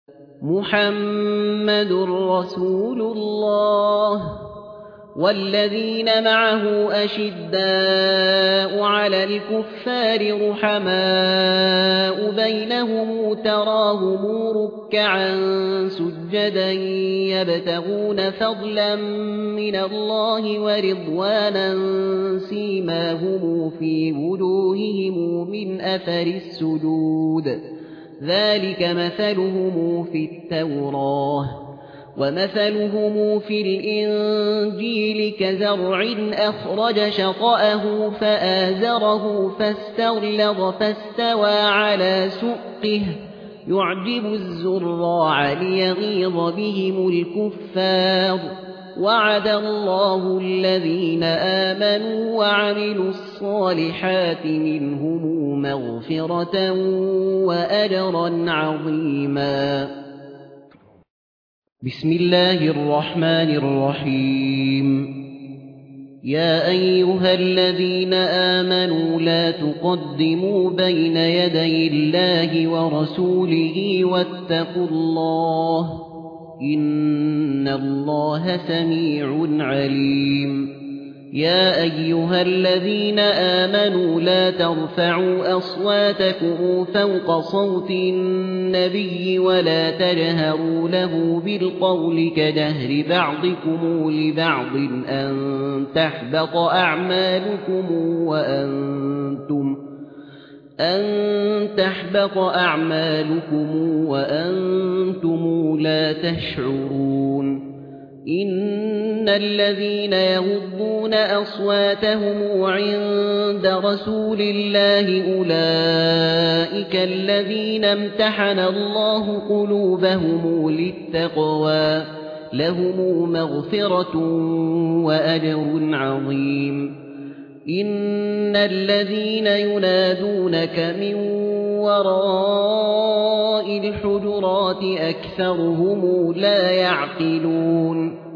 محمد رسول الله والذين معه أشداء على الكفار رحماء بينهم تراهم ركعا سجدا يبتغون فضلا من الله ورضوانا سيماهم في وجوههم من أثر السجود ذلك مثلهم في التوراة ومثلهم في الإنجيل كزرع أخرج شطأه فآزره فاستغلظ فاستوى على سقه يعجب الزراع ليغيظ بهم الكفار وعد الله الذين آمنوا وعملوا الصالحات منهم مغفرة وأجرا عظيما. بسم الله الرحمن الرحيم. يا أيها الذين آمنوا لا تقدموا بين يدي الله ورسوله واتقوا الله إن الله سميع عليم. يا أيها الذين آمنوا لا ترفعوا أصواتكم فوق صوت النبي ولا تجهروا له بالقول كجهر بعضكم لبعض أن تحبط أعمالكم وأنتم لا تشعرون. إن الذين يغضون أصواتهم عند رسول الله أولئك الذين امتحن الله قلوبهم للتقوى لهم مغفرة وأجر عظيم. إن الذين ينادونك من وراء الحجرات أكثرهم لا يعقلون.